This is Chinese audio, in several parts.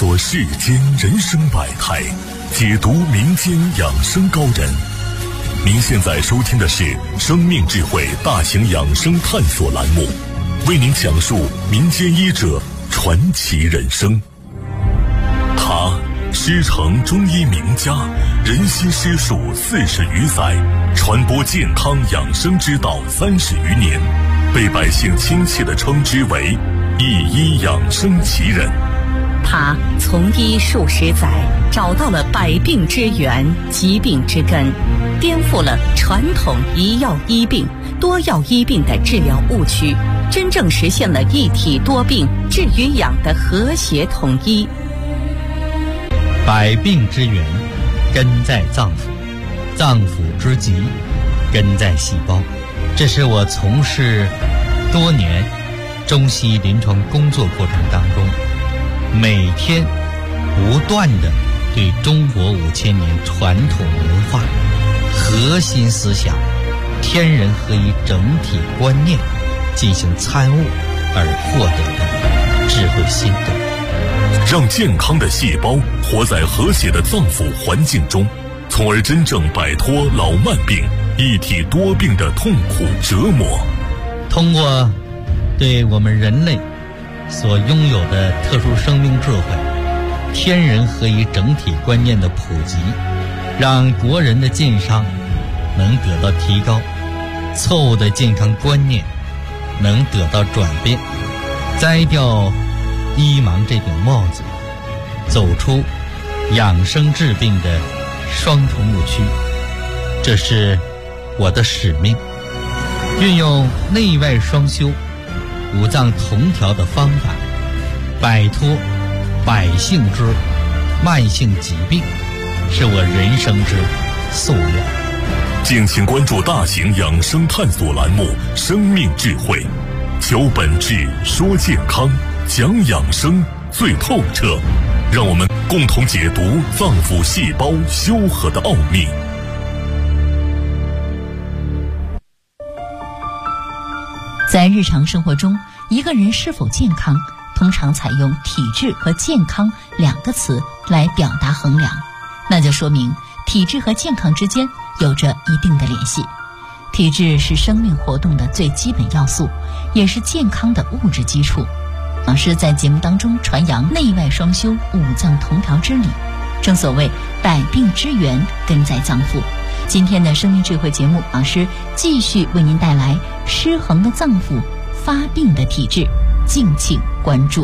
索世间人生百态，解读民间养生高人。您现在收听的是生命智慧大型养生探索栏目，为您讲述民间医者传奇人生。他师承中医名家，人心师术40余载，传播健康养生之道30余年，被百姓亲切地称之为一医养生奇人。 他从医数十载，找到了百病之源、疾病之根，颠覆了传统一药医病、多药医病的治疗误区，真正实现了一体多病、治与养的和谐统一。 百病之源根在脏腑，脏腑之疾根在细胞。这是我从事多年中西医临床工作过程当中，每天不断地对中国5000年传统文化核心思想天人合一整体观念进行参悟而获得的智慧心得。 让健康的细胞活在和谐的脏腑环境中，从而真正摆脱老慢病、一体多病的痛苦折磨。 通过对我们人类所拥有的特殊生命智慧、天人合一整体观念的普及，让国人的健康能得到提高，错误的健康观念能得到转变，摘掉医盲这顶帽子，走出养生治病的双重误区。这是我的使命，运用内外双修、五脏同调的方法，摆脱百姓之慢性疾病，是我人生之夙愿。 敬请关注大型养生探索栏目《生命智慧》，求本质，说健康，讲养生最透彻，让我们共同解读脏腑细胞修和的奥秘。 在日常生活中，一个人是否健康，通常采用体质和健康2个词来表达衡量，那就说明体质和健康之间有着一定的联系。体质是生命活动的最基本要素，也是健康的物质基础。老师在节目当中传扬内外双修、五脏同调之理，正所谓百病之源根在脏腑。今天的生命智慧节目，老师继续为您带来失衡的脏腑、发病的体质，敬请关注。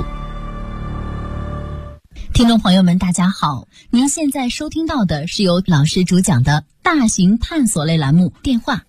听众朋友们大家好，您现在收听到的是由老师主讲的大型探索类栏目，电话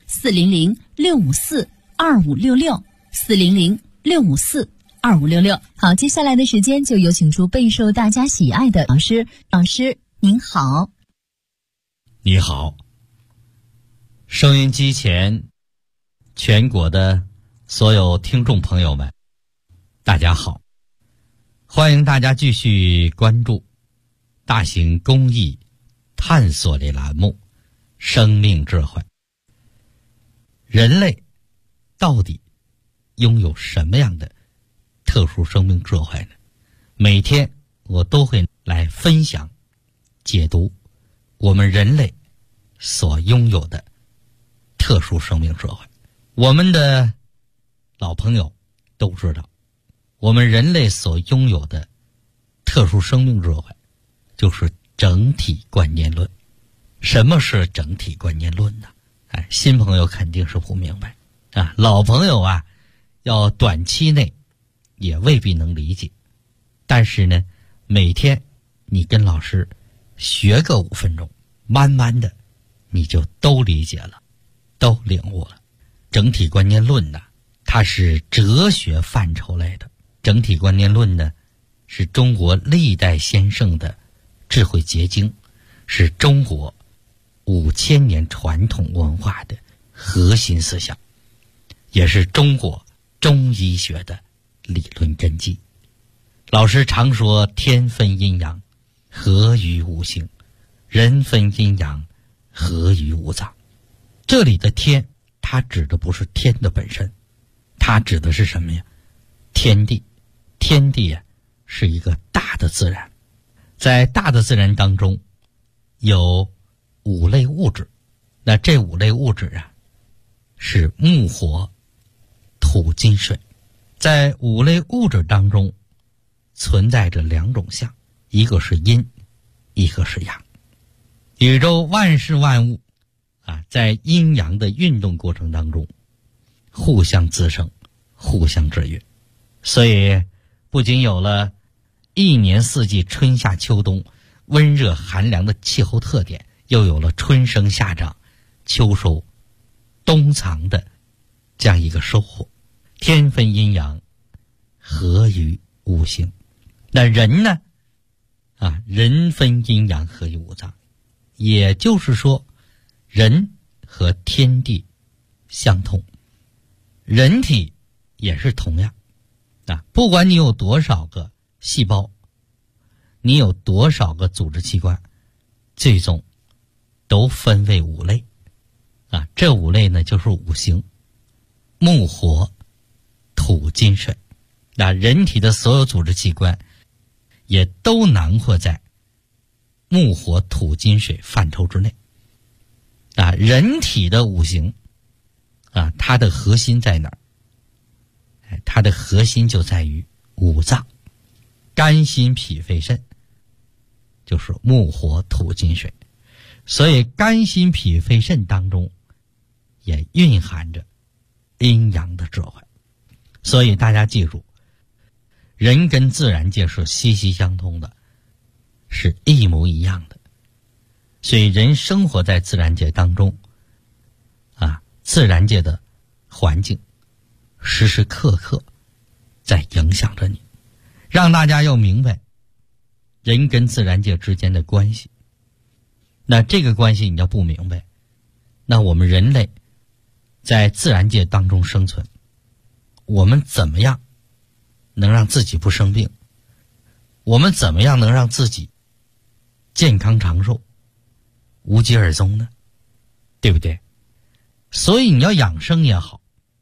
400-654-2566 400-654-2566。好，接下来的时间就有请出备受大家喜爱的老师。老师您好。 你好，收音机前全国的所有听众朋友们大家好，欢迎大家继续关注大型公益探索类栏目生命智慧。人类到底拥有什么样的特殊生命智慧呢？每天我都会来分享解读我们人类所拥有的特殊生命智慧。我们的老朋友都知道，我们人类所拥有的特殊生命智慧就是整体观念论。什么是整体观念论呢？新朋友肯定是不明白啊，老朋友啊要短期内也未必能理解，但是呢每天你跟老师学个5分钟，慢慢的你就都理解了，都领悟了。整体观念论呢，它是哲学范畴类的。整体观念论呢，是中国历代先圣的智慧结晶，是中国5000年传统文化的核心思想，也是中国中医学的理论根基。老师常说天分阴阳，合于五行；人分阴阳，合于五脏。这里的天，它指的不是天的本身，它指的是什么呀？天地。天地啊，是一个大的自然， 在大的自然当中有5类物质，那这5类物质啊是木火土金水。在5类物质当中存在着2种相，一个是阴，一个是阳。宇宙万事万物在阴阳的运动过程当中互相滋生，互相制约，所以不仅有了一年4季春夏秋冬温热寒凉的气候特点，又有了春生夏长秋收冬藏的这样一个收获。天分阴阳，合于五行。那人呢人分阴阳，合于五脏，也就是说人和天地相通，人体也是同样不管你有多少个细胞，你有多少个组织器官，最终都分为5类这5类呢就是五行，木火土金水。那人体的所有组织器官也都囊括在木火土金水范畴之内人体的五行它的核心在哪儿？它的核心就在于五脏，肝心脾肺肾就是木火土金水。所以肝心脾肺肾当中也蕴含着阴阳的智慧。所以大家记住，人跟自然界是息息相通的，是一模一样的。所以人生活在自然界当中自然界的环境时时刻刻在影响着你，让大家要明白人跟自然界之间的关系。那这个关系你要不明白，那我们人类在自然界当中生存，我们怎么样能让自己不生病？我们怎么样能让自己健康长寿，无疾而终呢？对不对？所以你要养生也好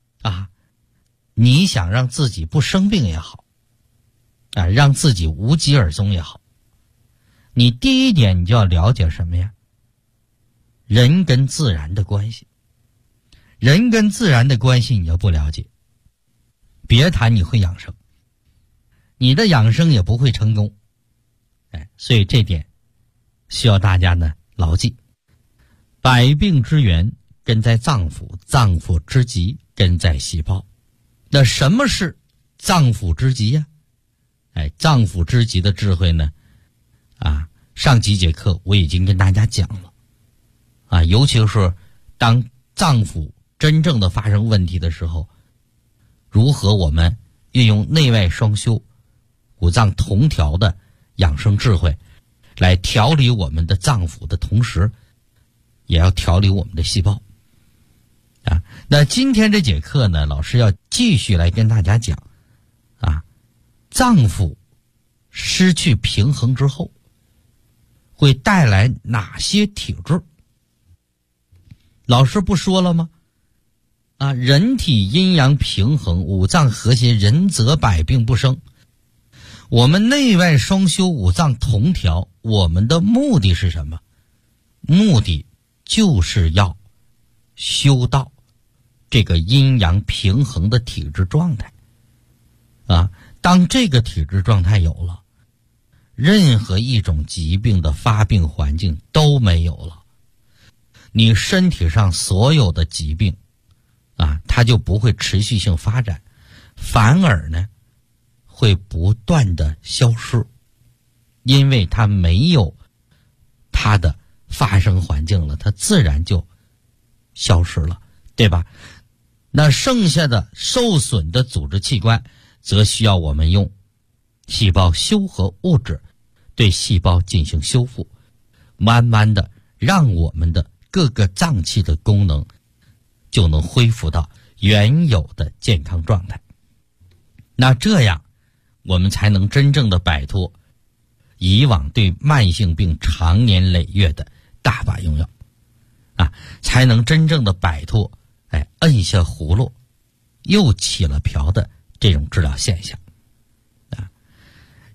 你想让自己不生病也好让自己无疾而终也好，你第一点你就要了解什么呀？人跟自然的关系。人跟自然的关系你要不了解，别谈你会养生，你的养生也不会成功。所以这点需要大家呢牢记。百病之源根在脏腑，脏腑之极根在细胞。那什么是脏腑之极呀？脏腑之极的智慧呢上几节课我已经跟大家讲了尤其是当脏腑真正的发生问题的时候，如何我们运用内外双修、五脏同调的养生智慧来调理我们的脏腑的同时，也要调理我们的细胞那今天这节课呢，老师要继续来跟大家讲脏腑失去平衡之后会带来哪些体质。老师不说了吗人体阴阳平衡，五脏和谐，人则百病不生。我们内外双修，五脏同调，我们的目的是什么？目的就是要修到这个阴阳平衡的体质状态当这个体质状态有了，任何一种疾病的发病环境都没有了，你身体上所有的疾病它就不会持续性发展，反而呢会不断的消失，因为它没有它的发生环境了，它自然就消失了，对吧？那剩下的受损的组织器官则需要我们用细胞修合物质对细胞进行修复，慢慢的让我们的各个脏器的功能就能恢复到原有的健康状态。那这样我们才能真正的摆脱以往对慢性病长年累月的大把用药才能真正的摆脱摁下葫芦又起了瓢的这种治疗现象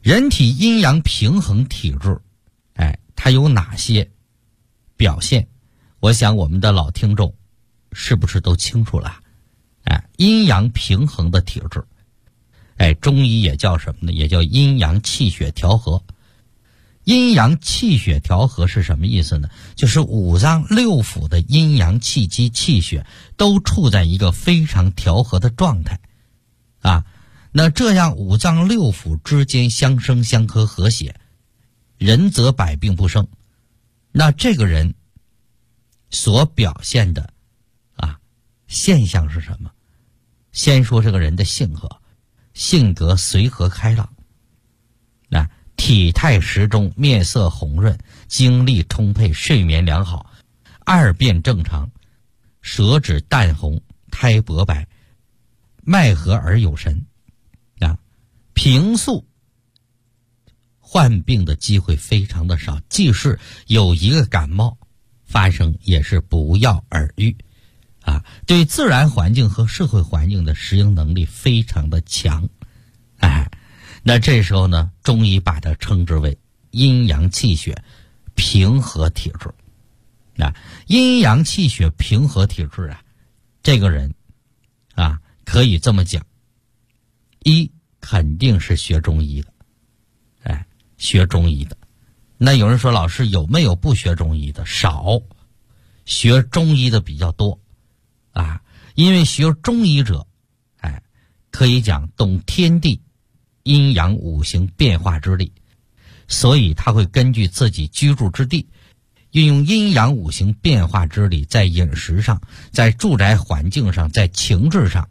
人体阴阳平衡体质，它有哪些表现？我想我们的老听众是不是都清楚了？阴阳平衡的体质，中医也叫什么呢？也叫阴阳气血调和。阴阳气血调和是什么意思呢？就是五脏六腑的阴阳气机气血都处在一个非常调和的状态那这样五脏六腑之间相生相克和谐，人则百病不生。那这个人所表现的现象是什么？先说这个人的性格随和开朗，体态适中，面色红润，精力充沛，睡眠良好，二便正常，舌质淡红，苔薄白，脉和而有神平素患病的机会非常的少，即使有一个感冒发生，也是不药而愈对自然环境和社会环境的适应能力非常的强那这时候呢，中医把它称之为阴阳气血平和体质阴阳气血平和体质这个人可以这么讲，一肯定是学中医的学中医的。那有人说，老师有没有不学中医的？少，学中医的比较多因为学中医者可以讲懂天地阴阳五行变化之力，所以他会根据自己居住之地，运用阴阳五行变化之力，在饮食上，在住宅环境上，在情志上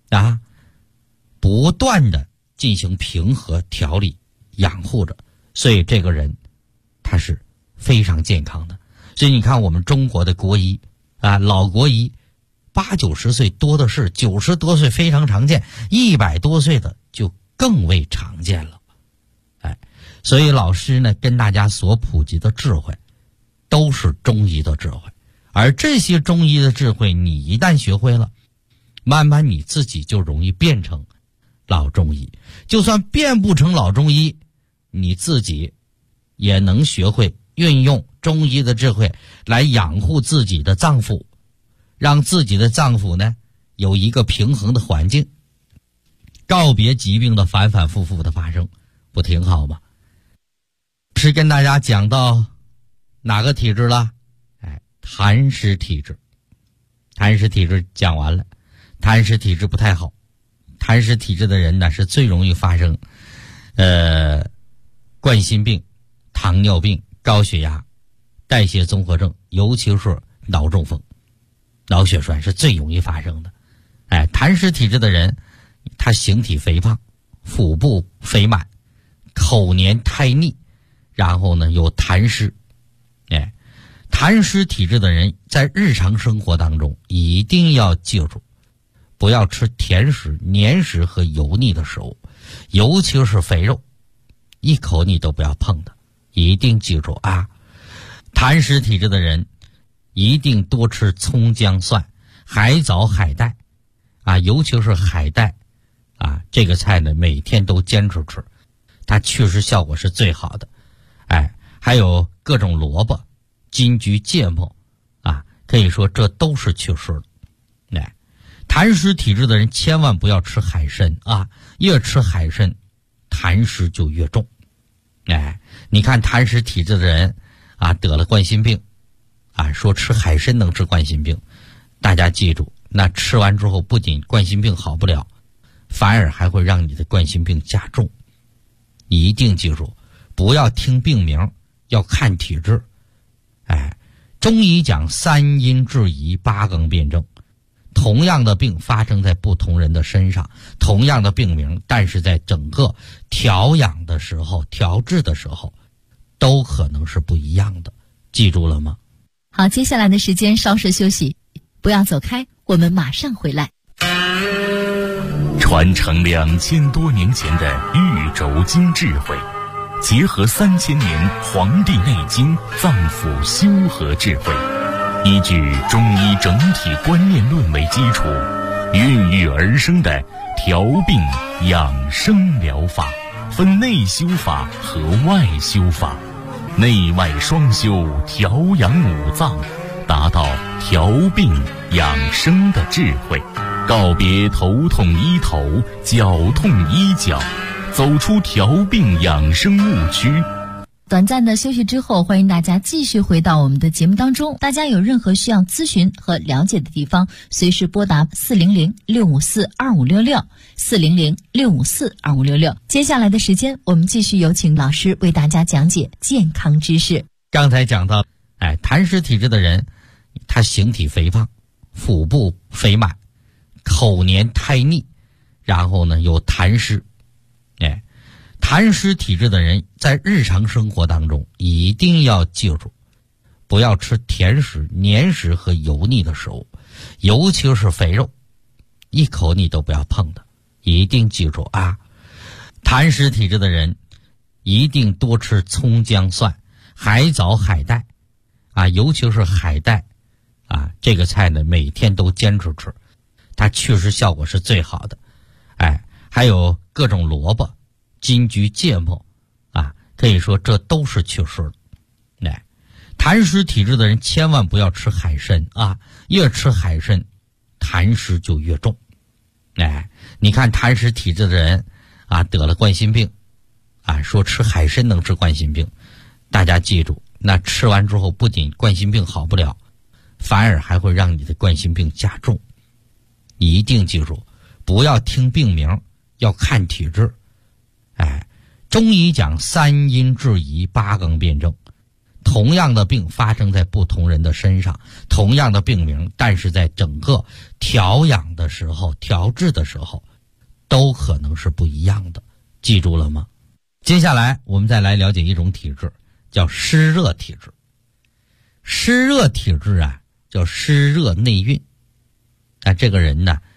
不断的进行平和调理养护着，所以这个人他是非常健康的。所以你看我们中国的国医老国医80、90岁多的是，90多岁非常常见，100多岁的就更为常见了所以老师呢跟大家所普及的智慧都是中医的智慧，而这些中医的智慧你一旦学会了，慢慢你自己就容易变成老中医。就算变不成老中医，你自己也能学会运用中医的智慧来养护自己的脏腑，让自己的脏腑呢有一个平衡的环境，告别疾病的反反复复的发生，不挺好吗？是跟大家讲到哪个体质了？痰湿体质。痰湿体质讲完了，痰湿体质不太好。痰湿体质的人呢是最容易发生冠心病、糖尿病、高血压、代谢综合症，尤其是脑中风、脑血栓是最容易发生的。痰湿体质的人，他形体肥胖，腹部肥满，口黏苔腻，然后呢有痰湿。痰湿体质的人在日常生活当中一定要记住，不要吃甜食、黏食和油腻的食物，尤其是肥肉，一口你都不要碰的，一定记住痰湿体质的人一定多吃葱姜蒜、海藻海带尤其是海带这个菜呢每天都坚持吃，它祛湿效果是最好的。还有各种萝卜、金桔、芥末可以说这都是祛湿的。痰湿体质的人千万不要吃海参越吃海参痰湿就越重。你看痰湿体质的人得了冠心病说吃海参能治冠心病，大家记住，那吃完之后不仅冠心病好不了，反而还会让你的冠心病加重。你一定记住，不要听病名，要看体质。中医讲3阴治宜8纲辩证，同样的病发生在不同人的身上，同样的病名，但是在整个调养的时候、调治的时候都可能是不一样的，记住了吗？ 好，接下来的时间稍事休息，不要走开，我们马上回来。 传承2000多年前的玉轴经智慧，结合3000年《黄帝内经》脏腑修和智慧，依据中医整体观念论为基础，孕育而生的调病养生疗法。 分内修法和外修法，内外双修，调养五脏，达到调病养生的智慧，告别头痛医头，脚痛医脚，走出调病养生误区。 短暂的休息之后，欢迎大家继续回到我们的节目当中。大家有任何需要咨询和了解的地方，随时拨打400-654-2566 400-654-2566。接下来的时间，我们继续有请老师为大家讲解健康知识。 刚才讲到，痰湿体质的人，他形体肥胖，腹部肥满，口黏苔腻，然后呢有痰湿。痰湿体质的人在日常生活当中一定要记住，不要吃甜食、黏食和油腻的食物，尤其是肥肉，一口你都不要碰的，一定记住啊！痰湿体质的人一定多吃葱姜蒜、海藻、海带啊，尤其是海带啊，这个菜呢每天都坚持吃，它祛湿效果是最好的。还有各种萝卜、金桔、芥末啊，可以说这都是祛湿的。痰湿体质的人千万不要吃海参啊，越吃海参痰湿就越重。你看痰湿体质的人啊，得了冠心病啊，说吃海参能治冠心病，大家记住，那吃完之后不仅冠心病好不了，反而还会让你的冠心病加重。你一定记住，不要听病名，要看体质。中医讲三阴治宜，八纲辩证。同样的病发生在不同人的身上，同样的病名，但是在整个调养的时候、调治的时候，都可能是不一样的。记住了吗？接下来我们再来了解一种体质，叫湿热体质。湿热体质啊，叫湿热内蕴。这个人呢，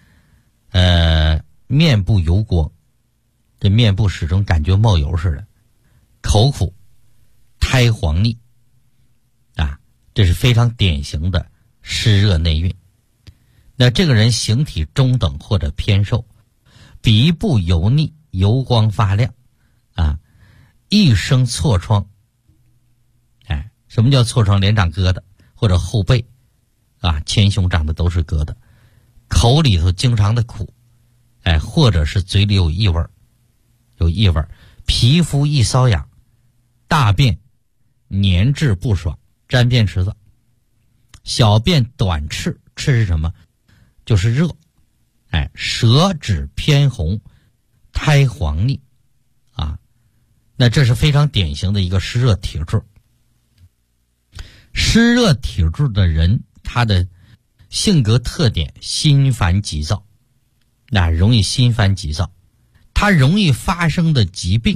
面部油光，这面部始终感觉冒油似的，口苦，苔黄腻啊，这是非常典型的湿热内蕴。那这个人形体中等或者偏瘦，鼻部油腻，油光发亮啊，一生痤疮。什么叫痤疮？脸长疙瘩，或者后背啊，前胸长的都是疙瘩，口里头经常的苦，或者是嘴里有异味，皮肤易瘙痒，大便黏滞不爽，沾便池子，小便短赤，赤是什么？就是热，舌质偏红，苔黄腻啊，那这是非常典型的一个湿热体质。湿热体质的人，他的性格特点心烦急躁，容易心烦急躁。他容易发生的疾病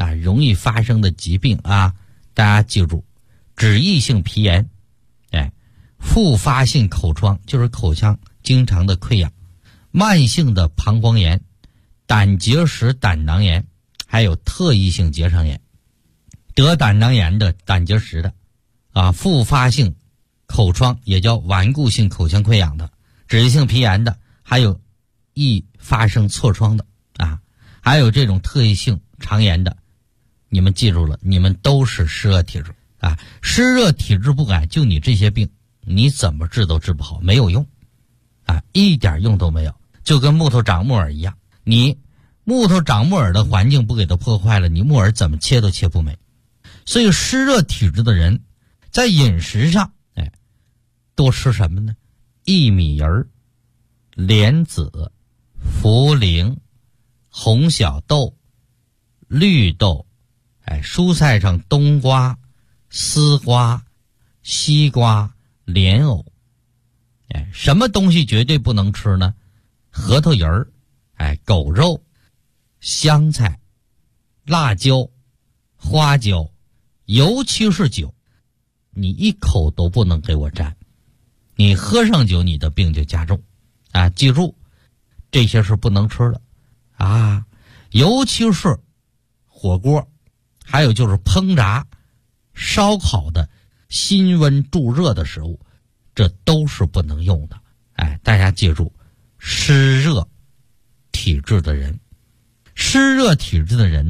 啊，大家记住，脂溢性皮炎，复发性口疮，就是口腔经常的溃疡，慢性的膀胱炎，胆结石、胆囊炎，还有特异性结肠炎。得胆囊炎的、胆结石的啊，复发性口疮也叫顽固性口腔溃疡的，脂溢性皮炎的，还有易发生痤疮的啊，还有这种特异性肠炎的，你们记住了，你们都是湿热体质啊。湿热体质不改，就你这些病，你怎么治都治不好，没有用啊，一点用都没有，就跟木头长木耳一样，你木头长木耳的环境不给它破坏了，你木耳怎么切都切不美。所以湿热体质的人在饮食上多吃什么呢？薏米仁、莲子、茯苓、红小豆、绿豆，蔬菜上冬瓜、丝瓜、西瓜、莲藕。什么东西绝对不能吃呢？核桃仁、狗肉、香菜、辣椒、花椒，尤其是酒，你一口都不能给我沾，你喝上酒你的病就加重啊！记住，这些是不能吃的啊，尤其是火锅，还有就是烹炸、烧烤的辛温助热的食物，这都是不能用的。大家记住，湿热体质的人，湿热体质的人呢，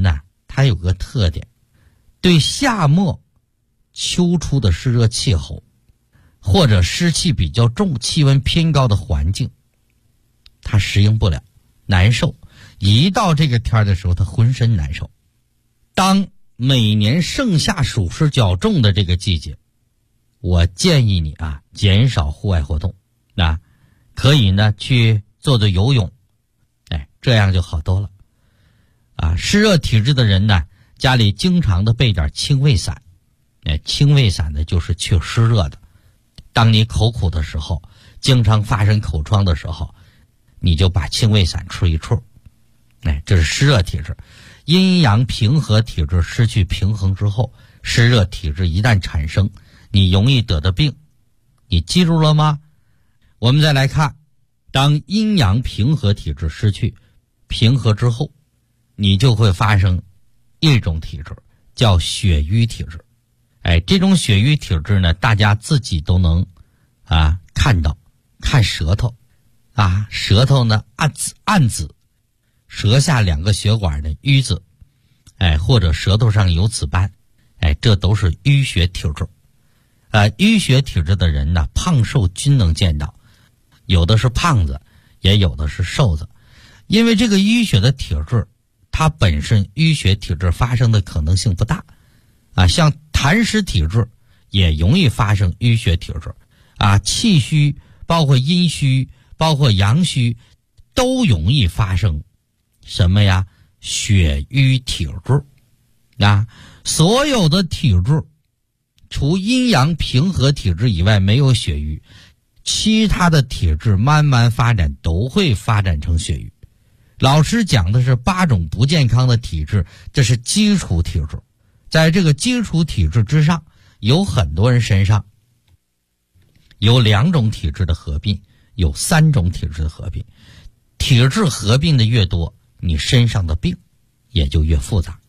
它有个特点，对夏末秋初的湿热气候或者湿气比较重、气温偏高的环境，它适应不了，难受。一到这个天的时候，它浑身难受。当每年盛夏暑湿较重的这个季节，我建议你减少户外活动，可以呢去做做游泳，这样就好多了。湿热体质的人呢，家里经常的备点清胃散，清胃散呢就是去湿热的。当你口苦的时候，经常发生口疮的时候，你就把清胃散吃一处。这是湿热体质。阴阳平和体质失去平衡之后，湿热体质一旦产生，你容易得的病，你记住了吗？我们再来看，当阴阳平和体质失去平和之后，你就会发生一种体质，叫血瘀体质。这种血瘀体质呢，大家自己都能看到，看舌头舌头呢暗紫，舌下2个血管的瘀紫，或者舌头上有紫斑，这都是淤血体质。淤血体质的人呢，胖瘦均能见到，有的是胖子，也有的是瘦子。因为这个淤血的体质，它本身淤血体质发生的可能性不大像痰湿体质也容易发生淤血体质气虚，包括阴虚，包括阳虚，都容易发生什么呀？血瘀体质所有的体质除阴阳平和体质以外没有血瘀，其他的体质慢慢发展都会发展成血瘀。老师讲的是8种不健康的体质，这是基础体质。在这个基础体质之上，有很多人身上有2种体质的合并，有3种体质的合并。体质合并的越多，你身上的病也就越复杂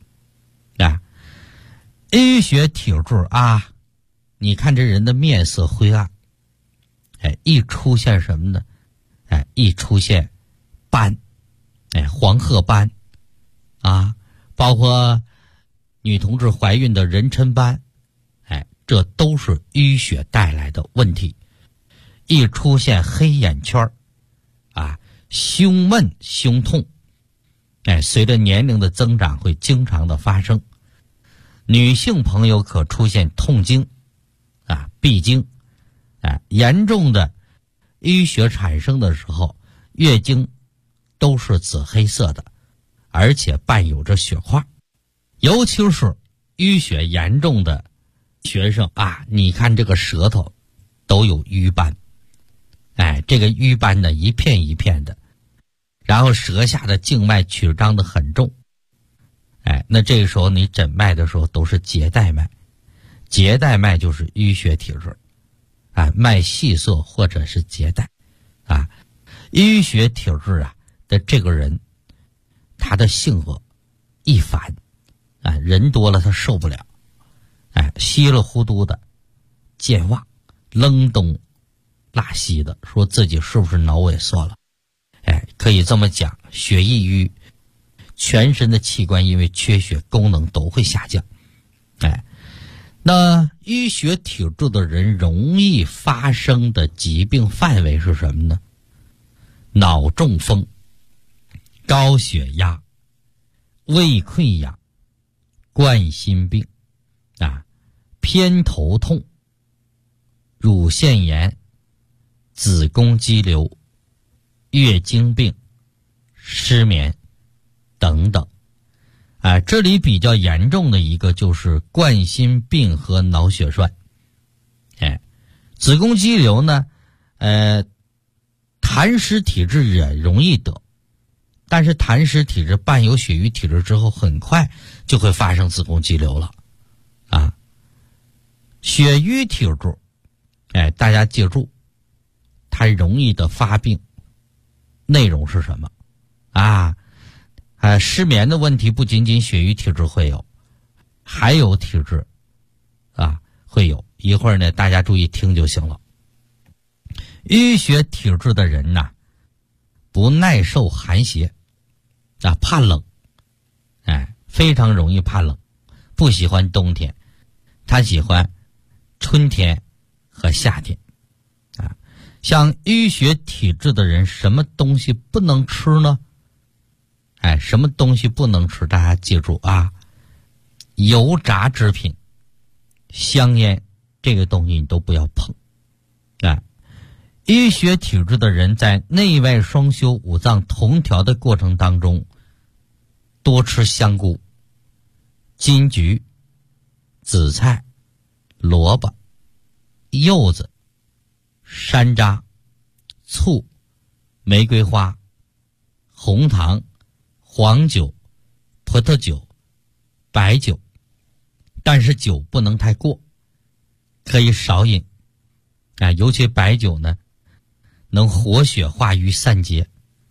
淤血体质你看这人的面色灰暗，一出现什么呢？一出现斑，黄褐斑包括女同志怀孕的妊娠斑，这都是淤血带来的问题。一出现黑眼圈胸闷胸痛，随着年龄的增长会经常的发生。女性朋友可出现痛经闭经，严重的淤血产生的时候，月经都是紫黑色的，而且伴有着血块。尤其是淤血严重的学生你看这个舌头都有瘀斑，这个瘀斑呢一片一片的，然后舌下的静脉曲张的很重，那这个时候你诊脉的时候都是结带脉，结带脉就是淤血体质脉细涩或者是结带淤血体质的这个人，他的性格易烦人多了他受不了，稀里糊涂的健忘，愣东拉西的，说自己是不是脑萎缩了？可以这么讲，血易瘀，全身的器官因为缺血功能都会下降。那淤血体质的人容易发生的疾病范围是什么呢？脑中风、高血压、胃溃疡、冠心病偏头痛、乳腺炎、子宫肌瘤、月经病、失眠等等这里比较严重的一个就是冠心病和脑血栓。子宫肌瘤呢痰湿体质也容易得，但是痰湿体质伴有血瘀体质之后，很快就会发生子宫肌瘤了血瘀体质大家记住，它容易的发病内容是什么失眠的问题不仅仅血瘀体质会有，还有体质会有。一会儿呢大家注意听就行了。淤血体质的人不耐受寒邪怕冷非常容易怕冷，不喜欢冬天，他喜欢春天和夏天啊。像淤血体质的人，什么东西不能吃呢？什么东西不能吃？大家记住啊，油炸制品、香烟这个东西你都不要碰啊。淤血体质的人在内外双修、五脏同调的过程当中，多吃香菇、金桔、紫菜、萝卜、柚子、山楂、醋、玫瑰花、红糖、黄酒、葡萄酒、白酒，但是酒不能太过，可以少饮尤其白酒呢，能活血化瘀散结，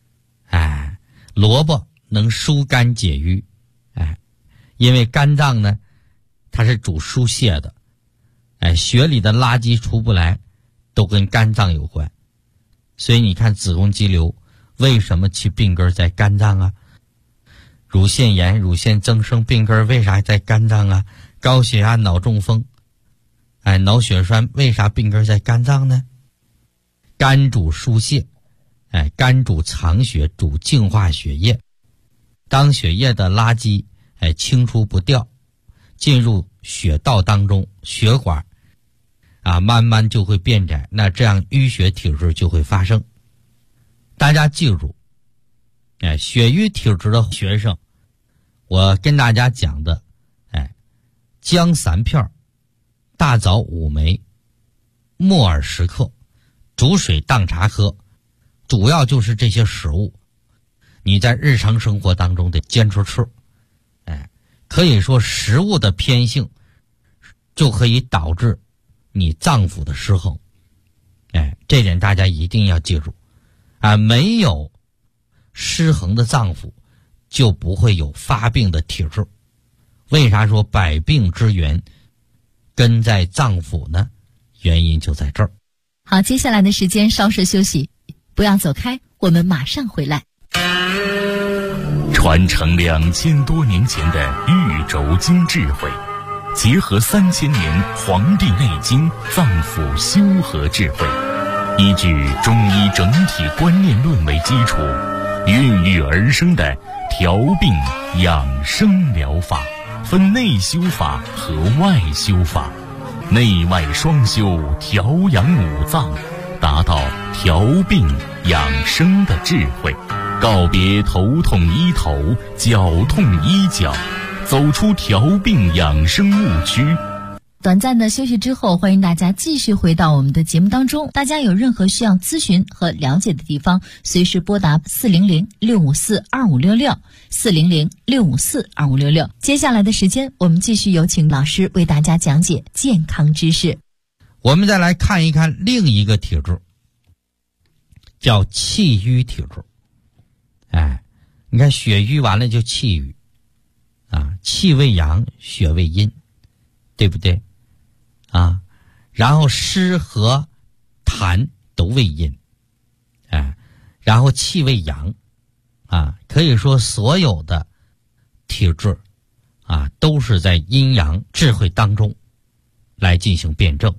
萝卜能疏肝解郁，因为肝脏呢，它是主疏泄的，血里的垃圾出不来，都跟肝脏有关。所以你看子宫肌瘤为什么其病根在肝脏啊？乳腺炎、乳腺增生病根为啥在肝脏啊？高血压、脑中风，脑血栓为啥病根在肝脏呢？肝主疏泄，肝主藏血，主净化血液。当血液的垃圾清除不掉，进入血道当中，血管慢慢就会变窄，那这样淤血体质就会发生。大家记住，血瘀体质的学生，我跟大家讲的，姜3片，大枣5枚，木耳10克，煮水当茶喝，主要就是这些食物，你在日常生活当中得坚持吃。可以说食物的偏性就可以导致你脏腑的失衡，这点大家一定要记住没有失衡的脏腑就不会有发病的体质。为啥说百病之源根在脏腑呢？原因就在这儿。 好，接下来的时间稍事休息，不要走开，我们马上回来。 传承2000多年前的玉轴经智慧，结合3000年《黄帝内经》脏腑修和智慧，依据中医整体观念论为基础，孕育而生的调病养生疗法，分内修法和外修法，内外双修，调养五脏，达到调病养生的智慧。告别头痛医头，脚痛医脚，走出调病养生误区。 短暂的休息之后，欢迎大家继续回到我们的节目当中。大家有任何需要咨询和了解的地方，随时拨打400-654-2566 400-654-2566。接下来的时间，我们继续有请老师为大家讲解健康知识。 我们再来看一看另一个体质，叫气瘀体质。你看血瘀完了就气瘀气为阳，血为阴，对不对然后湿和痰都为阴，然后气为阳可以说所有的体质都是在阴阳智慧当中来进行辩证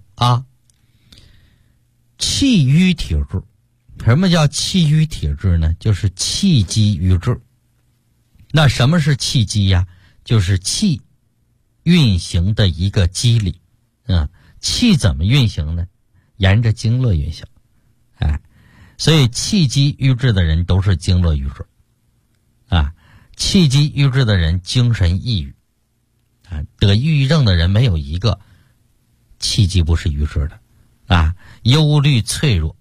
气瘀体质，什么叫气瘀体质呢？就是气机瘀滞。那什么是气机呀？就是气运行的一个机理气怎么运行呢？沿着经络运行所以气机瘀滞的人都是经络瘀滞气机瘀滞的人精神抑郁得抑郁症的人没有一个气机不是瘀滞的忧虑脆弱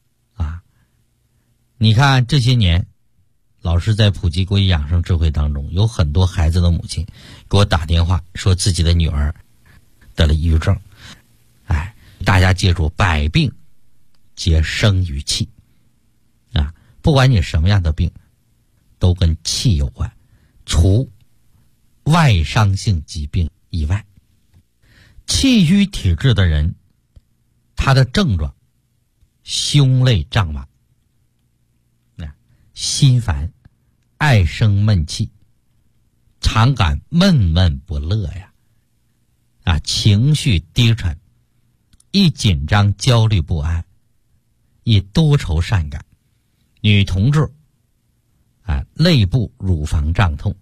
你看这些年老师在普及国医养生智慧当中，有很多孩子的母亲给我打电话说自己的女儿得了抑郁症大家记住，百病皆生于气不管你什么样的病都跟气有关，除外伤性疾病以外。气瘀体质的人，他的症状胸肋胀满，心烦，爱生闷气， 常感闷闷不乐呀，情绪低沉，易紧张焦虑不安，易多愁善感。女同志肋部乳房胀痛，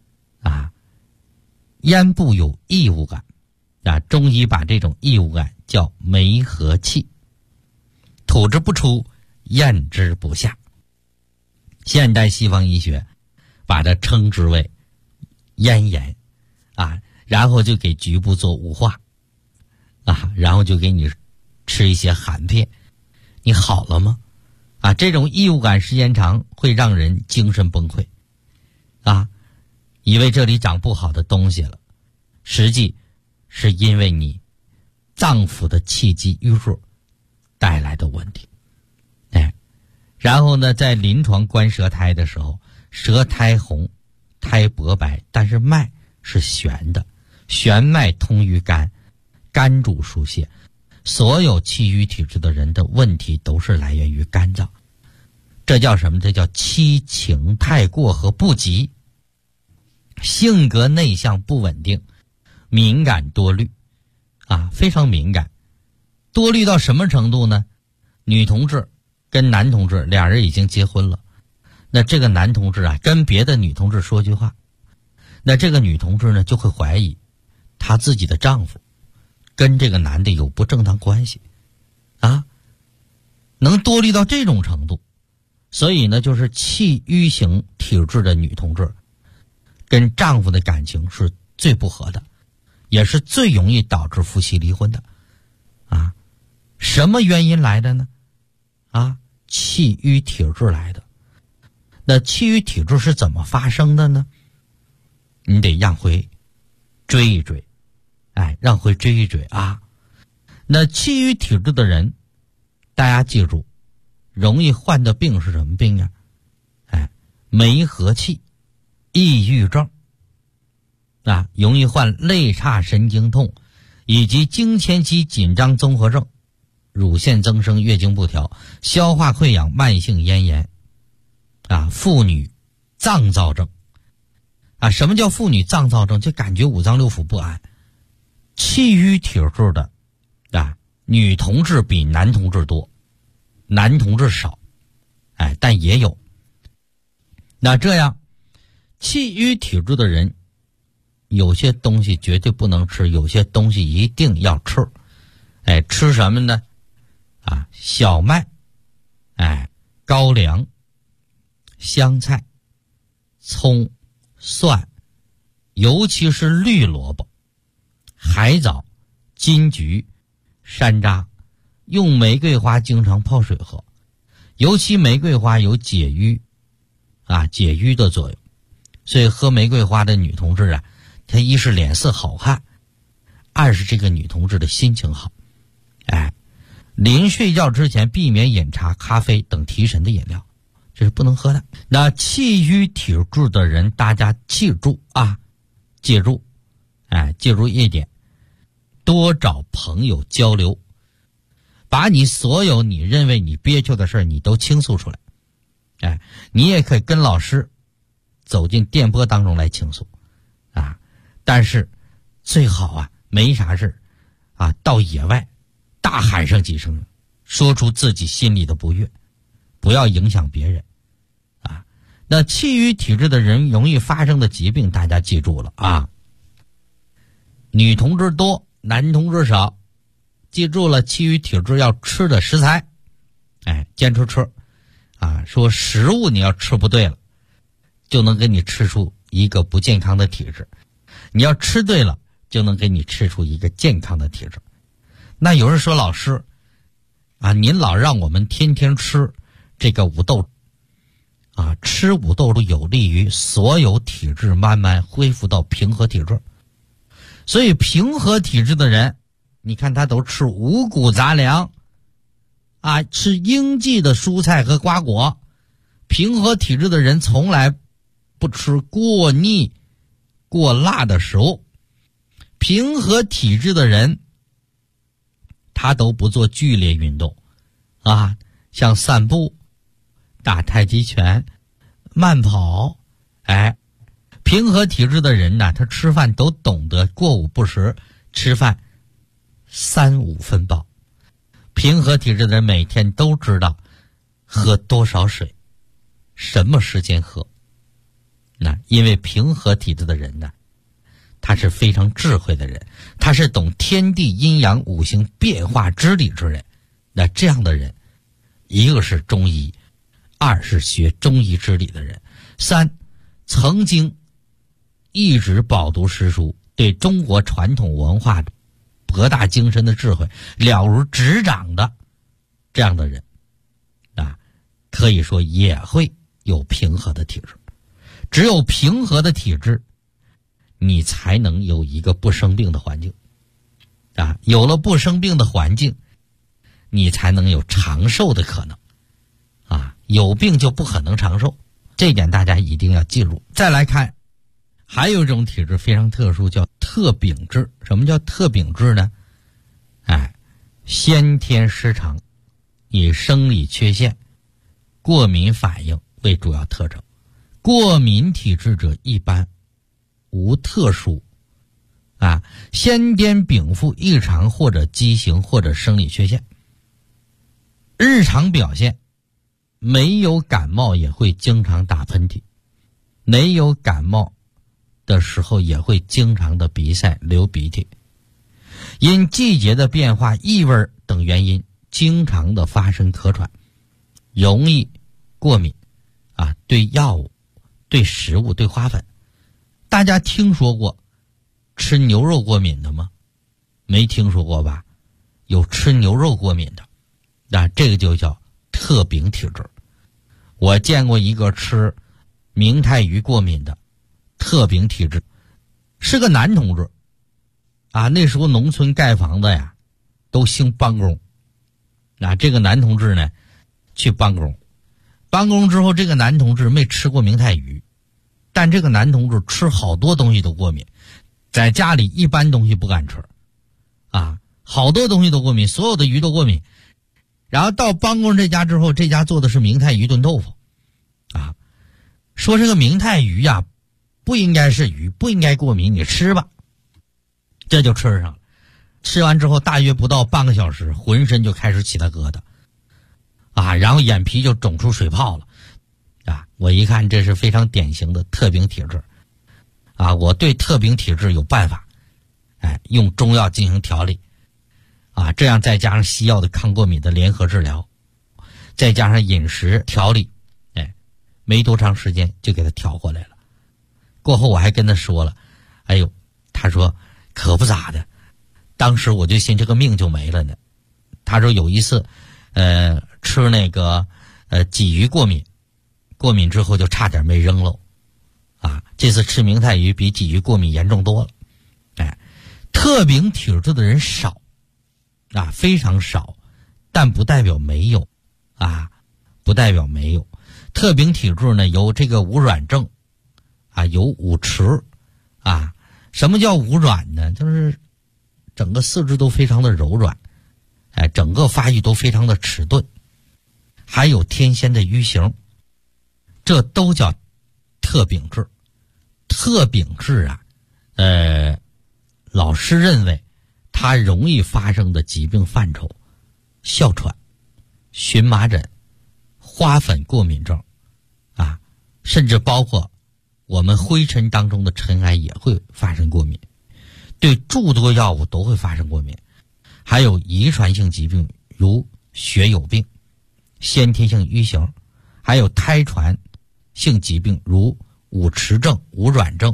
咽部有异物感，中医把这种异物感叫梅核气，吐之不出，咽之不下。现代西方医学把它称之为咽炎然后就给局部做雾化然后就给你吃一些含片，你好了吗？这种异物感时间长会让人精神崩溃以为这里长不好的东西了，实际是因为你脏腑的气机淤弱带来的问题。然后呢，在临床观舌苔的时候，舌苔红，苔薄白，但是脉是悬的，悬脉通于肝，肝主疏泄。所有气郁体质的人的问题都是来源于肝脏，这叫什么？这叫七情太过和不及，性格内向不稳定，敏感多虑非常敏感。多虑到什么程度呢？女同志跟男同志俩人已经结婚了，那这个男同志跟别的女同志说句话，那这个女同志呢就会怀疑她自己的丈夫跟这个男的有不正当关系能多虑到这种程度。所以呢，就是气郁型体质的女同志跟丈夫的感情是最不合的，也是最容易导致夫妻离婚的什么原因来的呢？气郁体质来的。那气郁体质是怎么发生的呢？你得让回追一追，让回追一追那气郁体质的人，大家记住，容易患的病是什么病呀？梅核气、抑郁症容易患肋叉神经痛，以及经前期紧张综合症、乳腺增生、月经不调、消化溃疡、慢性咽炎妇女脏躁症什么叫妇女脏躁症？就感觉五脏六腑不安。气郁体质的女同志比男同志多，男同志少但也有。那这样气郁体质的人，有些东西绝对不能吃，有些东西一定要吃吃什么呢？小麦高粱、香菜、葱、蒜，尤其是绿萝卜、海藻、金桔、山楂，用玫瑰花经常泡水喝，尤其玫瑰花有解郁解郁的作用，所以喝玫瑰花的女同志她一是脸色好看，二是这个女同志的心情好临睡觉之前避免饮茶、咖啡等提神的饮料，这是不能喝的。那气郁体质的人，大家记住记住一点，多找朋友交流，把你所有你认为你憋屈的事你都倾诉出来你也可以跟老师走进电波当中来倾诉但是最好没啥事到野外大喊上几声，说出自己心里的不悦，不要影响别人那气郁体质的人容易发生的疾病，大家记住了女同志多，男同志少。记住了，气郁体质要吃的食材坚持吃说食物你要吃不对了，就能给你吃出一个不健康的体质，你要吃对了，就能给你吃出一个健康的体质。那有人说，老师您老让我们天天吃这个五豆吃五豆有利于所有体质慢慢恢复到平和体质。所以平和体质的人，你看他都吃五谷杂粮吃应季的蔬菜和瓜果。平和体质的人从来不吃过腻过辣的食物。平和体质的人他都不做剧烈运动像散步、打太极拳、慢跑平和体质的人呢，他吃饭都懂得过午不食，吃饭3-5分饱。平和体质的人每天都知道喝多少水，什么时间喝。那因为平和体质的人呢，他是非常智慧的人，他是懂天地阴阳五行变化之理之人。那这样的人，一个是中医，二是学中医之理的人，三曾经一直饱读诗书，对中国传统文化博大精深的智慧了如指掌的这样的人啊，可以说也会有平和的体质。只有平和的体质，你才能有一个不生病的环境啊，有了不生病的环境，你才能有长寿的可能啊，有病就不可能长寿，这一点大家一定要记住。再来看，还有一种体质非常特殊，叫特禀质。什么叫特禀质呢？先天失常，以生理缺陷、过敏反应为主要特征。过敏体质者一般无特殊先天禀赋异常或者畸形或者生理缺陷。日常表现没有感冒也会经常打喷嚏，没有感冒的时候也会经常的鼻塞流鼻涕，因季节的变化、异味等原因经常的发生咳喘，容易过敏对药物、对食物、对花粉。大家听说过吃牛肉过敏的吗？没听说过吧？有吃牛肉过敏的这个就叫特禀体质。我见过一个吃明太鱼过敏的特禀体质，是个男同志那时候农村盖房子呀都兴帮工这个男同志呢去帮工之后，这个男同志没吃过明太鱼，但这个男同志吃好多东西都过敏，在家里一般东西不敢吃好多东西都过敏，所有的鱼都过敏。然后到帮工这家之后，这家做的是明太鱼炖豆腐说这个明太鱼不应该是鱼，不应该过敏，你吃吧。这就吃上了。吃完之后大约不到半个小时，浑身就开始起了疙瘩然后眼皮就肿出水泡了我一看这是非常典型的特禀体质我对特禀体质有办法用中药进行调理这样再加上西药的抗过敏的联合治疗，再加上饮食调理没多长时间就给他调过来了。过后我还跟他说了，他说可不咋的，当时我就寻这个命就没了呢。他说有一次吃那个鲫鱼过敏之后就差点没扔了这次吃明太鱼比鲫鱼过敏严重多了。特禀体质的人少非常少，但不代表没有不代表没有。特禀体质呢有这个无软症有五迟什么叫无软呢？就是整个四肢都非常的柔软整个发育都非常的迟钝，还有天仙的瘀形，这都叫特禀质。特禀质老师认为它容易发生的疾病范畴，哮喘、荨麻疹、花粉过敏症甚至包括我们灰尘当中的尘埃也会发生过敏，对诸多药物都会发生过敏，还有遗传性疾病如血友病、先天性瘀形，还有胎传性疾病如五迟症、无软症。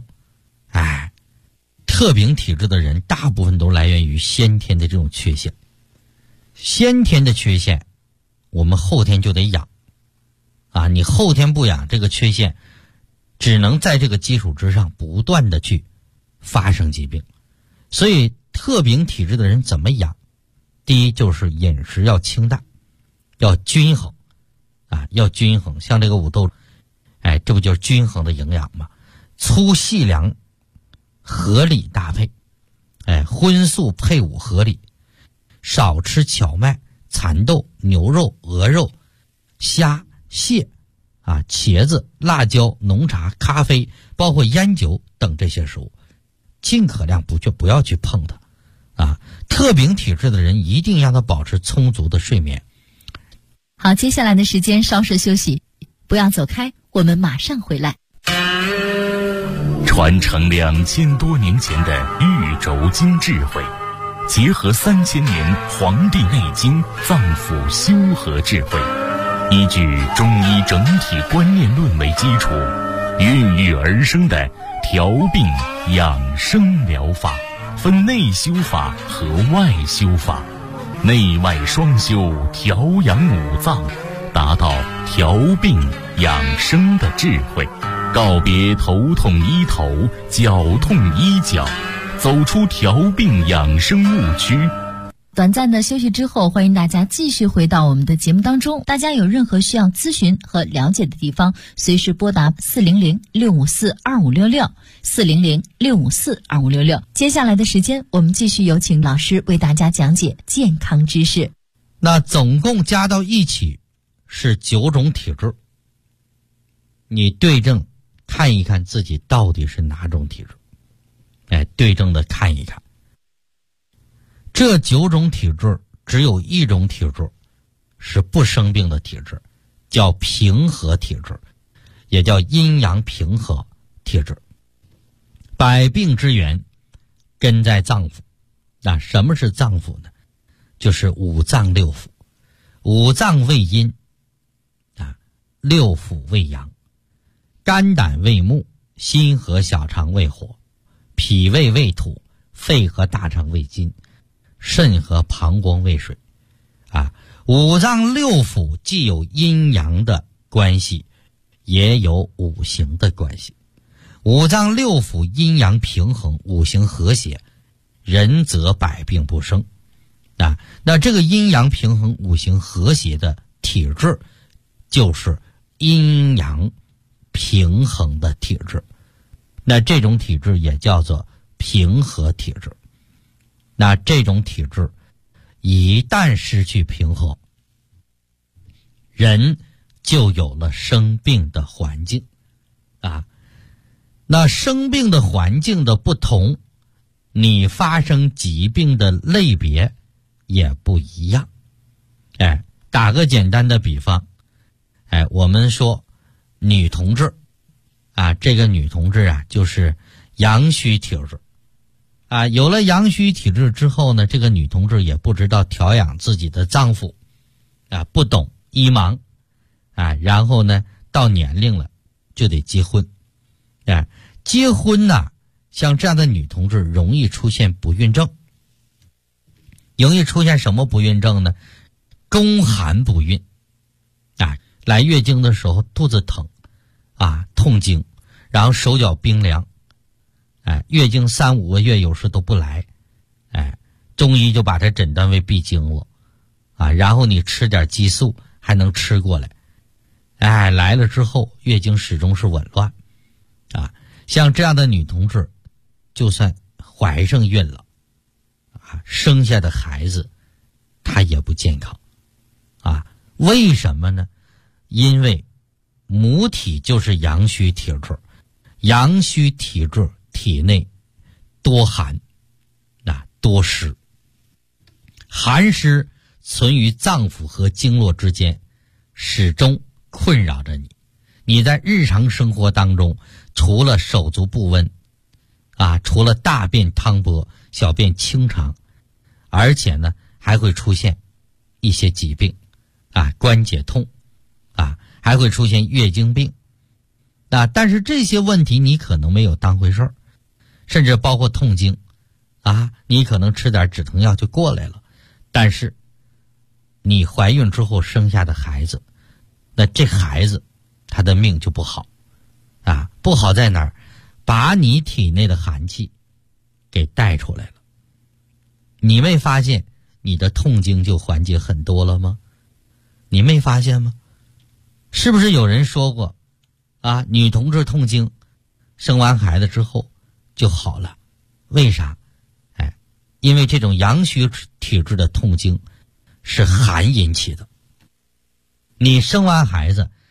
特禀体质的人大部分都来源于先天的这种缺陷，先天的缺陷我们后天就得养你后天不养，这个缺陷只能在这个基础之上不断的去发生疾病。所以特禀体质的人怎么养？第一就是饮食要清淡，要均衡要均衡。像这个五豆这不就是均衡的营养吗？粗细粮合理搭配荤素配伍合理，少吃荞麦、蚕豆、牛肉、鹅肉、虾、蟹茄子、辣椒、浓茶、咖啡，包括烟酒等这些食物，尽可量不要去碰它。特禀体质的人一定让他保持充足的睡眠。 好，接下来的时间稍事休息，不要走开，我们马上回来。 传承2000多年前的玉轴经智慧，结合3000年《黄帝内经》脏腑修和智慧，依据中医整体观念论为基础，孕育而生的调病养生疗法，分内修法和外修法，内外双修，调养五脏，达到调病养生的智慧，告别头痛医头，脚痛医脚，走出调病养生误区。 短暂的休息之后，欢迎大家继续回到我们的节目当中。大家有任何需要咨询和了解的地方，随时拨打400-654-2566 400-654-2566。接下来的时间，我们继续有请老师为大家讲解健康知识。 那总共加到一起是9种体质，你对症看一看自己到底是哪种体质，对症的看一看。这9种体质只有一种体质是不生病的体质，叫平和体质，也叫阴阳平和体质。百病之源根在脏腑。那什么是脏腑呢？就是五脏六腑。五脏为阴，六腑为阳。肝胆为木，心和小肠为火，脾胃为土，肺和大肠为金，肾和膀胱为水。五脏六腑既有阴阳的关系，也有五行的关系。五脏六腑阴阳平衡，五行和谐，人则百病不生。那这个阴阳平衡、五行和谐的体质，就是阴阳平衡的体质。那这种体质也叫做平和体质。那这种体质一旦失去平衡，人就有了生病的环境。那生病的环境的不同，你发生疾病的类别也不一样。打个简单的比方，我们说女同志这个女同志就是阳虚体质。有了阳虚体质之后呢，这个女同志也不知道调养自己的脏腑，不懂医盲，然后呢，到年龄了就得结婚。结婚像这样的女同志容易出现不孕症。容易出现什么不孕症呢？宫寒不孕。来月经的时候肚子疼，痛经，然后手脚冰凉。月经3、5个月有时都不来，中医就把它诊断为闭经了，然后你吃点激素还能吃过来，来了之后月经始终是紊乱，像这样的女同志，就算怀上孕了，生下的孩子她也不健康，为什么呢？因为母体就是阳虚体质，阳虚体质体内多寒，多湿，寒湿存于脏腑和经络之间，始终困扰着你。你在日常生活当中，除了手足不温，除了大便汤薄、小便清长，而且呢还会出现一些疾病，关节痛，还会出现月经病。但是这些问题你可能没有当回事儿，甚至包括痛经，你可能吃点止疼药就过来了。但是你怀孕之后生下的孩子，那这孩子他的命就不好。不好在哪儿？把你体内的寒气给带出来了。你没发现你的痛经就缓解很多了吗？你没发现吗？是不是有人说过女同志痛经生完孩子之后就好了？为啥？因为这种阳虚体质的痛经是寒引起的。你生完孩子，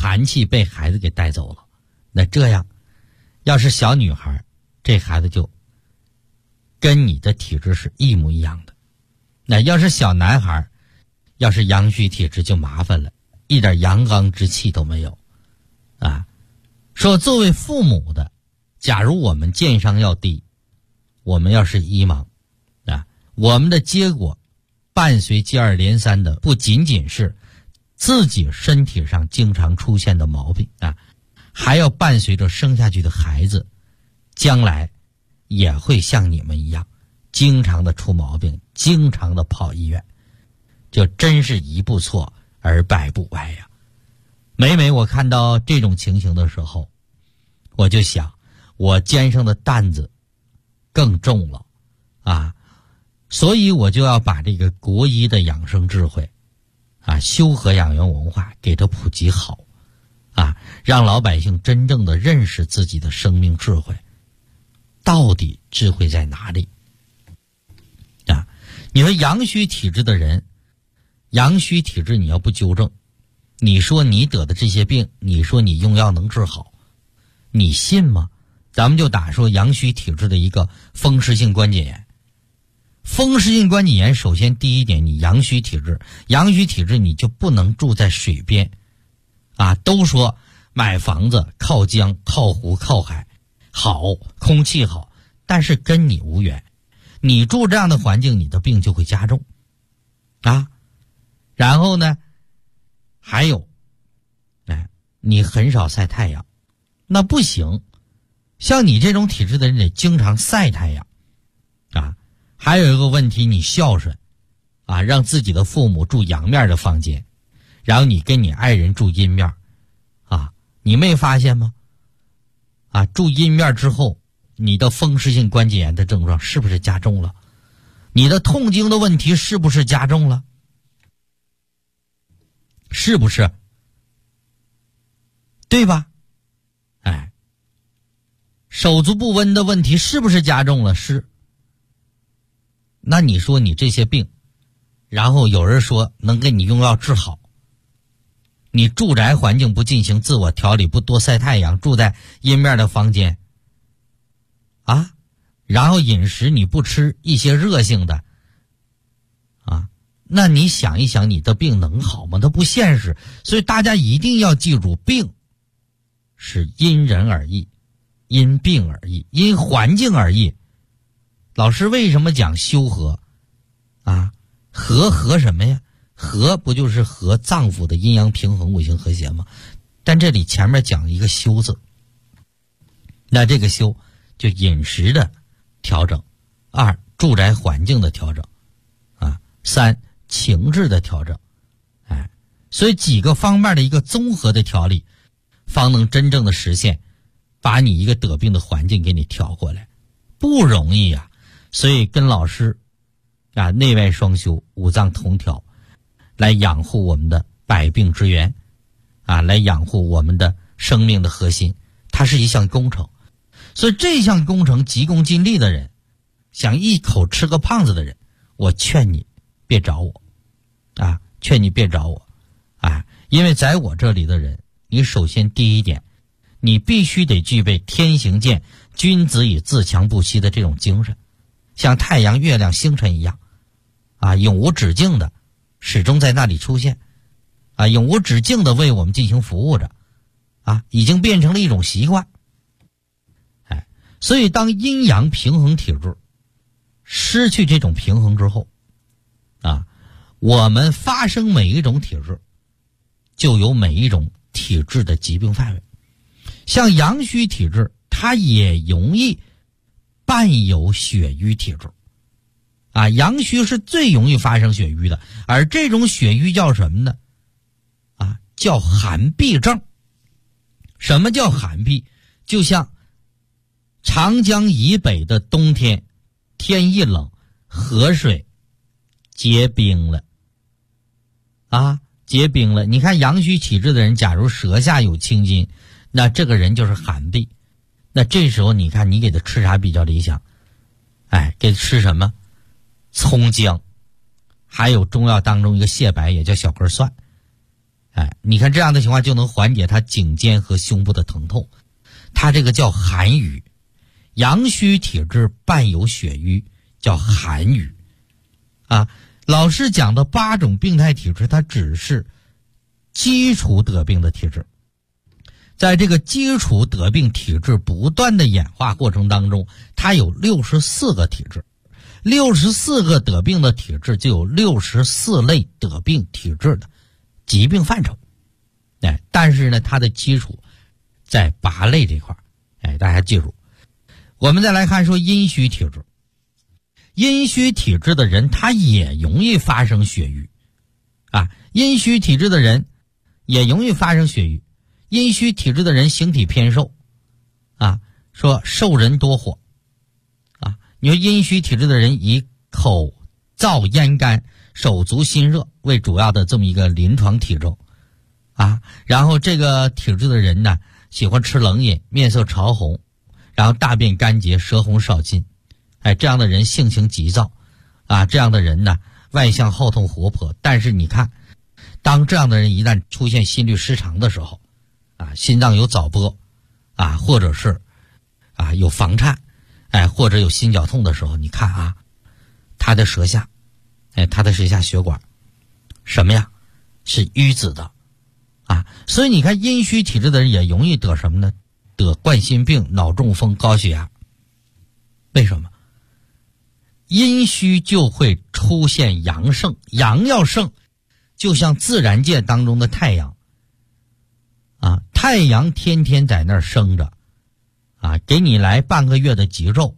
寒气被孩子给带走了。那这样，要是小女孩，这孩子就跟你的体质是一模一样的。那要是小男孩，要是阳虚体质就麻烦了，一点阳刚之气都没有啊。说作为父母的，假如我们健商要低，我们要是医盲啊，我们的结果伴随接二连三的不仅仅是自己身体上经常出现的毛病啊，还要伴随着生下去的孩子将来也会像你们一样经常的出毛病，经常的跑医院，就真是一步错而百步歪呀。每每我看到这种情形的时候，我就想我肩上的担子更重了啊，所以我就要把这个国医的养生智慧啊，修和养元文化给它普及好啊，让老百姓真正的认识自己的生命智慧，到底智慧在哪里啊？你说阳虚体质的人，阳虚体质你要不纠正，你说你得的这些病，你说你用药能治好，你信吗？咱们就打说阳虚体质的一个风湿性关节炎。风湿性关节炎首先第一点，你阳虚体质，阳虚体质你就不能住在水边啊。都说买房子靠江靠湖靠海好，空气好，但是跟你无缘，你住这样的环境，你的病就会加重啊。然后呢还有你很少晒太阳，那不行，像你这种体质的人得经常晒太阳啊。还有一个问题，你孝顺啊，让自己的父母住阳面的房间，然后你跟你爱人住阴面啊，你没发现吗？啊，住阴面之后，你的风湿性关节炎的症状是不是加重了？你的痛经的问题是不是加重了？是不是？对吧？哎，手足不温的问题是不是加重了？是。那你说你这些病，然后有人说能给你用药治好，你住宅环境不进行自我调理，不多晒太阳，住在阴面的房间啊，然后饮食你不吃一些热性的啊，那你想一想你的病能好吗？它不现实。所以大家一定要记住，病是因人而异，因病而异，因环境而异。老师为什么讲修和啊？和什么呀？和不就是和脏腑的阴阳平衡，五行和谐吗？但这里前面讲一个修字，那这个修就饮食的调整，二住宅环境的调整啊，三情志的调整，哎，所以几个方面的一个综合的调理，方能真正的实现把你一个得病的环境给你调过来，不容易啊。所以跟老师啊内外双修，五脏同调，来养护我们的百病之源啊，来养护我们的生命的核心，它是一项工程。所以这项工程急功近利的人，想一口吃个胖子的人，我劝你别找我啊，劝你别找我啊，因为在我这里的人，你首先第一点，你必须得具备天行健，君子以自强不息的这种精神，像太阳、月亮、星辰一样啊，永无止境的始终在那里出现啊，永无止境的为我们进行服务着啊，已经变成了一种习惯。哎，所以当阴阳平衡体质失去这种平衡之后啊，我们发生每一种体质就有每一种体质的疾病范围。像阳虚体质，它也容易伴有血瘀体质啊，阳虚是最容易发生血瘀的，而这种血瘀叫什么呢？啊，叫寒痹症。什么叫寒痹？就像长江以北的冬天，天一冷，河水结冰了啊，结冰了。你看阳虚体质的人，假如舌下有青筋，那这个人就是寒痹。那这时候你看你给他吃啥比较理想？哎，给他吃什么？葱姜，还有中药当中一个蟹白，也叫小根蒜你看这样的情况就能缓解他颈肩和胸部的疼痛。他这个叫寒瘀，阳虚体质伴有血瘀，叫寒瘀。老师讲的8种病态体质，它只是基础得病的体质。在这个基础得病体质不断的演化过程当中，它有64个体质，64个得病的体质就有64类得病体质的疾病范畴。但是呢，它的基础在8类这块。大家记住。我们再来看说阴虚体质。阴虚体质的人他也容易发生血瘀阴虚体质的人也容易发生血瘀。阴虚体质的人形体偏瘦说瘦人多火你说阴虚体质的人以口燥咽干、手足心热为主要的这么一个临床体征然后这个体质的人呢，喜欢吃冷饮，面色潮红，然后大便干结，舌红少津。这样的人性情急躁这样的人呢，外向好动活泼。但是你看，当这样的人一旦出现心律失常的时候心脏有早搏或者是有房颤或者有心绞痛的时候，你看他的舌下血管什么呀？是淤紫的所以你看阴虚体质的人也容易得什么呢？得冠心病、脑中风、高血压。为什么？阴虚就会出现阳盛，阳要盛，就像自然界当中的太阳太阳天天在那儿生着给你来半个月的极昼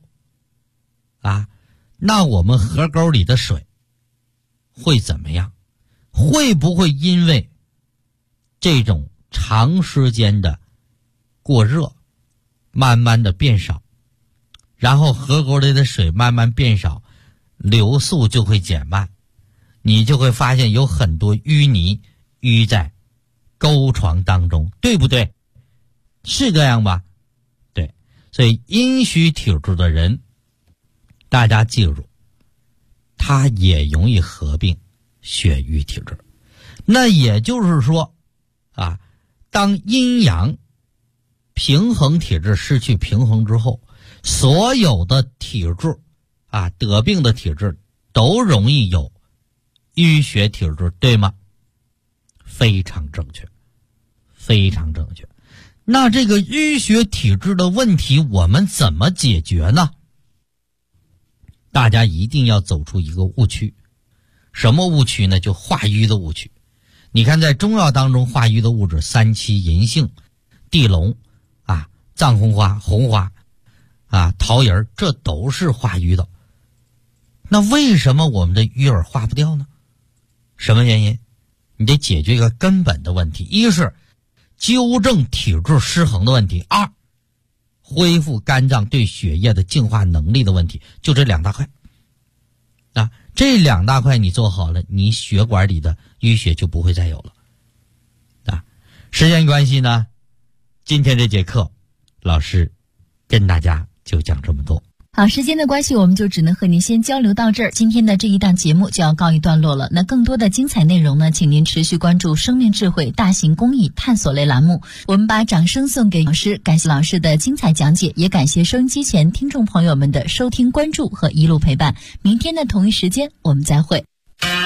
那我们河沟里的水会怎么样？会不会因为这种长时间的过热慢慢的变少，然后河沟里的水慢慢变少，流速就会减慢，你就会发现有很多淤泥淤在沟床当中，对不对？是这样吧？对。所以阴虚体质的人，大家记住，他也容易合并血瘀体质。那也就是说当阴阳平衡体质失去平衡之后，所有的体质得病的体质都容易有淤血体质，对吗？非常正确，非常正确。那这个淤血体质的问题我们怎么解决呢？大家一定要走出一个误区。什么误区呢？就化瘀的误区。你看在中药当中化瘀的物质，三七、银杏、地龙藏红花、红花桃仁，这都是化瘀的。那为什么我们的瘀儿化不掉呢？什么原因？你得解决一个根本的问题，一是纠正体质失衡的问题，二恢复肝脏对血液的净化能力的问题，就这2大块这2大块你做好了，你血管里的淤血就不会再有了时间关系呢，今天这节课老师跟大家就讲这么多。 好，时间的关系，我们就只能和您先交流到这儿。今天的这一档节目就要告一段落了。那更多的精彩内容呢，请您持续关注生命智慧大型公益探索类栏目。我们把掌声送给老师，感谢老师的精彩讲解，也感谢收音机前听众朋友们的收听、关注和一路陪伴。明天的同一时间，我们再会。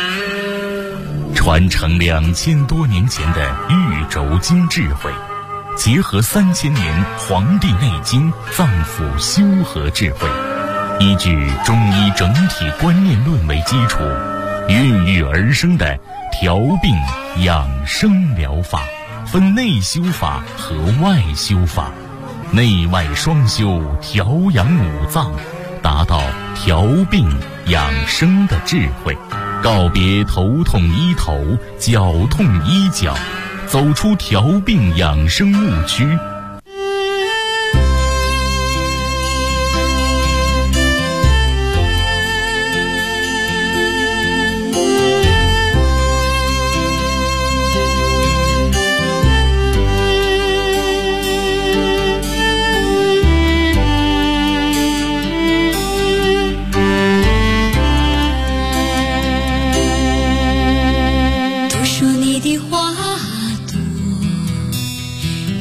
传承2000多年前的玉轴经智慧，结合3000年《黄帝内经》脏腑修和智慧，依据中医整体观念论为基础，孕育而生的调病养生疗法，分内修法和外修法，内外双修，调养五脏，达到调病养生的智慧，告别头痛医头，脚痛医脚，走出调病养生误区。 读书你的话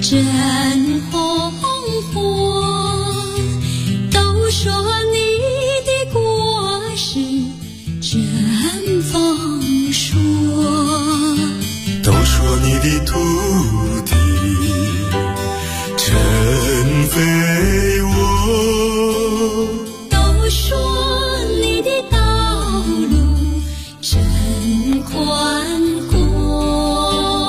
真红火，都说你的果实真丰硕， 都说你的土地真肥沃， 都说你的道路真宽阔。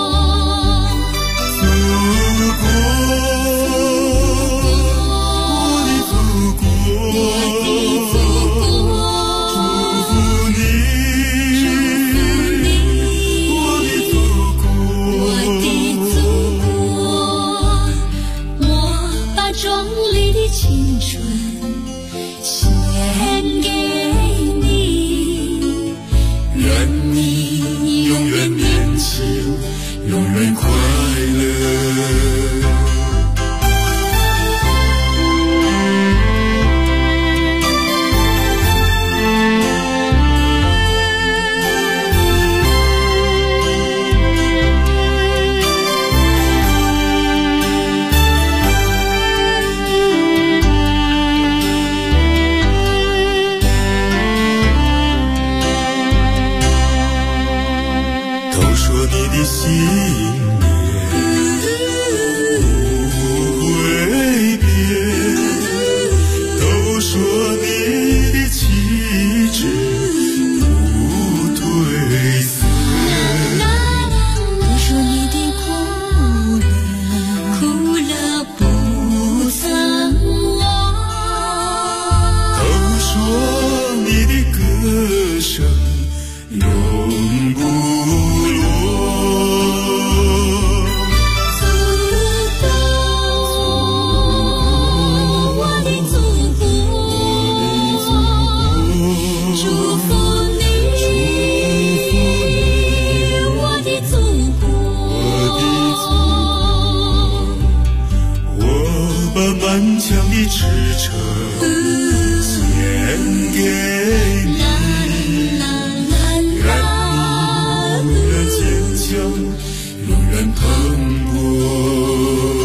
顽强的支撑献给你，愿你永远坚强，永远蓬勃。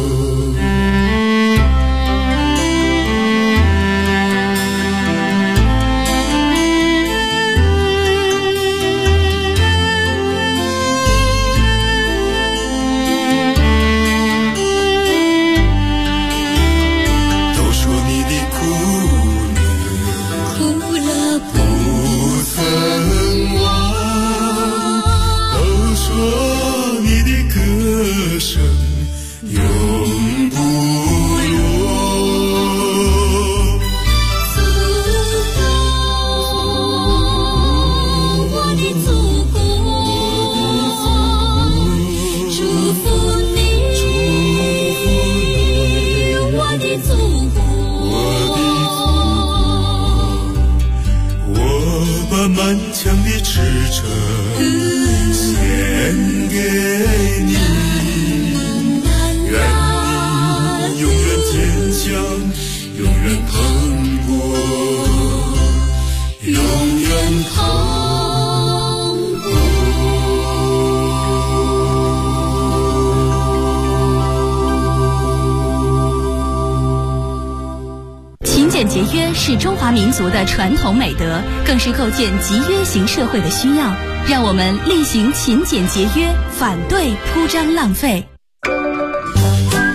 顽强的支撑献给你，愿你永远坚强，永远蓬勃，永远蓬勃。 勤俭节约是中华民族的传统美德，更是构建集约型社会的需要。让我们厉行勤俭节约，反对铺张浪费。